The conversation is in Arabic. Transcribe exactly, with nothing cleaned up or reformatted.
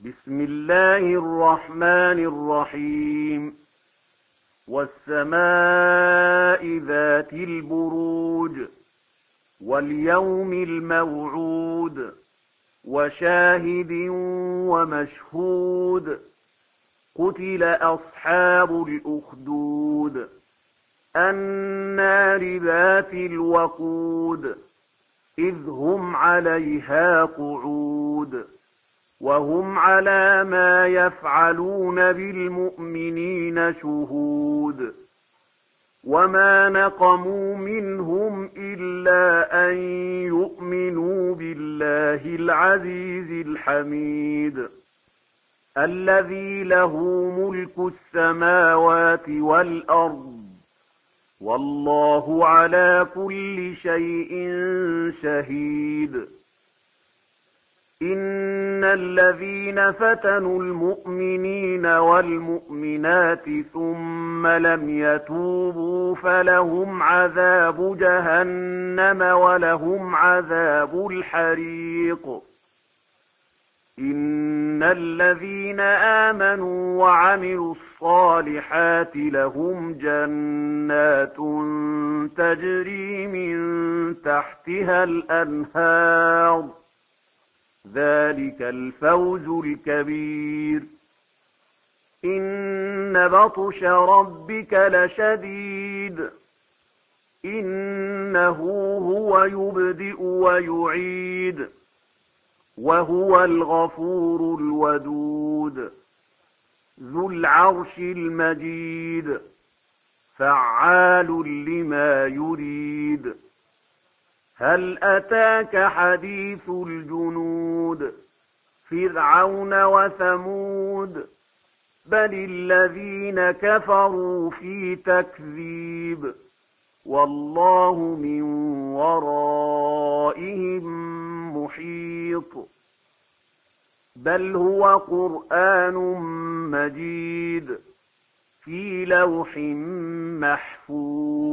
بسم الله الرحمن الرحيم والسماء ذات البروج واليوم الموعود وشاهد ومشهود قتل أصحاب الأخدود النار ذات الوقود إذ هم عليها قعود وهم على ما يفعلون بالمؤمنين شهود وما نقموا منهم إلا أن يؤمنوا بالله العزيز الحميد الذي له ملك السماوات والأرض والله على كل شيء شهيد إن الذين فتنوا المؤمنين والمؤمنات ثم لم يتوبوا فلهم عذاب جهنم ولهم عذاب الحريق إن الذين آمنوا وعملوا الصالحات لهم جنات تجري من تحتها الأنهار ذلك الفوز الكبير إن بطش ربك لشديد إنه هو يبدئ ويعيد وهو الغفور الودود ذو العرش المجيد فعال لما يريد هل أتاك حديث الجنود فرعون وثمود بل الذين كفروا في تكذيب والله من ورائهم محيط بل هو قرآن مجيد في لوح محفوظ